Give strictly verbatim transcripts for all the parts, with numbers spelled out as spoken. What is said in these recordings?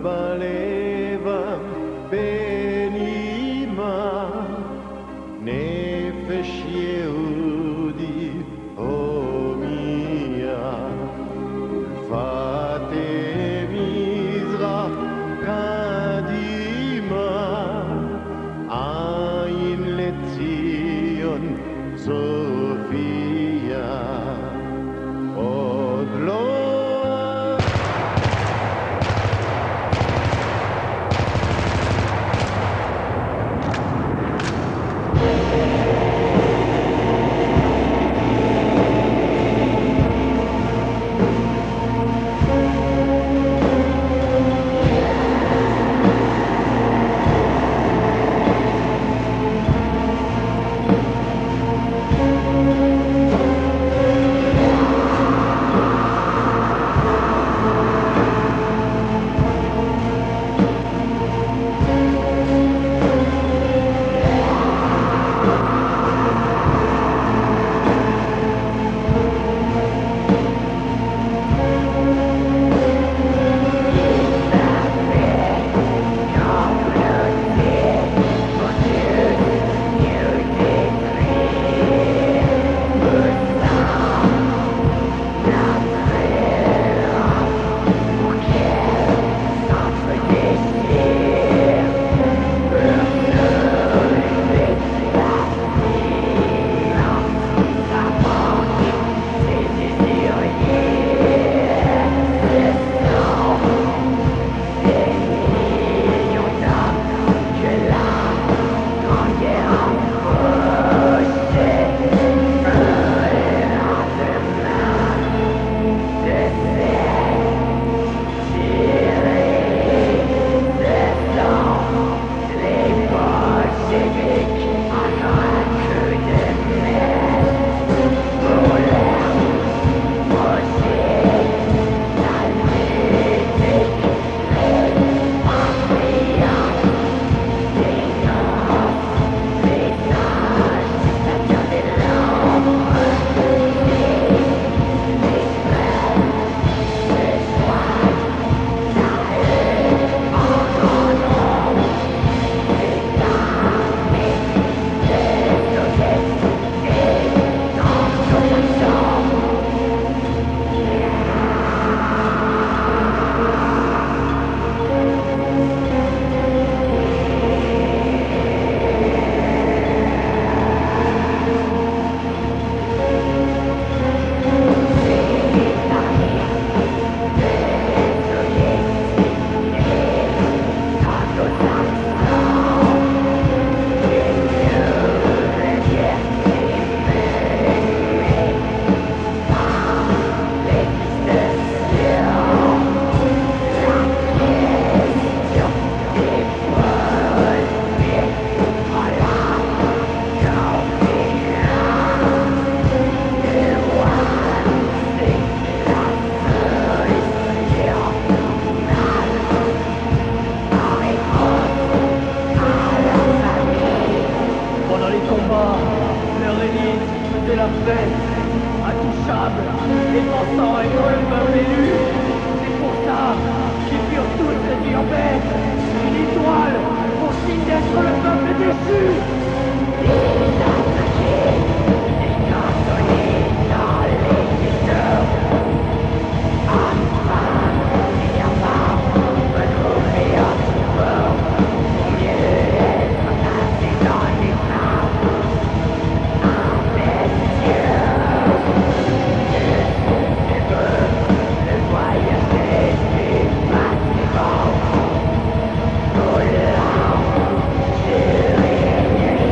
בלבם בנימה נפש יהודי הומיה ולפתי מזרח קדימה עין לציון סופיה עוד לא Yeah.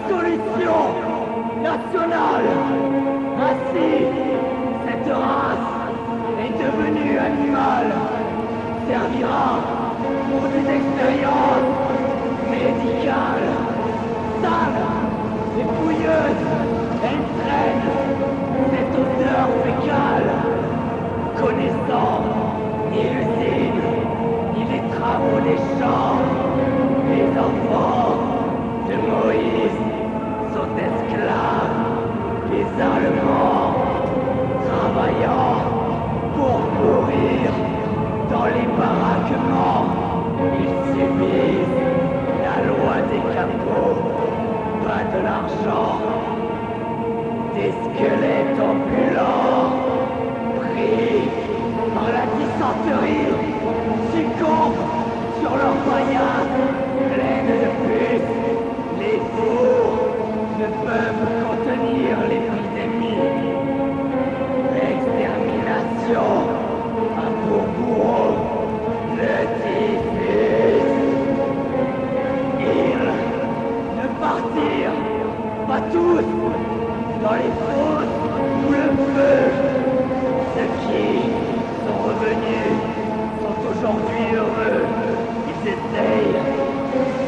solution nationale. Ainsi, cette race est devenue animale, servira pour des expériences médicales, sales et fouilleuses. Elle traîne cette odeur fécale, connaissant ni l'usine, ni les travaux des champs. Les enfants de Moïse sont esclaves, les Allemands travaillant pour mourir dans les baraquements. Ils subissent la loi des capots, pas de l'argent, des squelettes ambulants, pris par la dysenterie, succombent sur leurs paillasse pleines de puces. Les fours ne peuvent contenir l'épidémie. L'extermination a pour bourreau le typhus. Ils ne partirent pas tous dans les fosses ou le feu. Ceux qui sont revenus sont aujourd'hui heureux. Ils essayent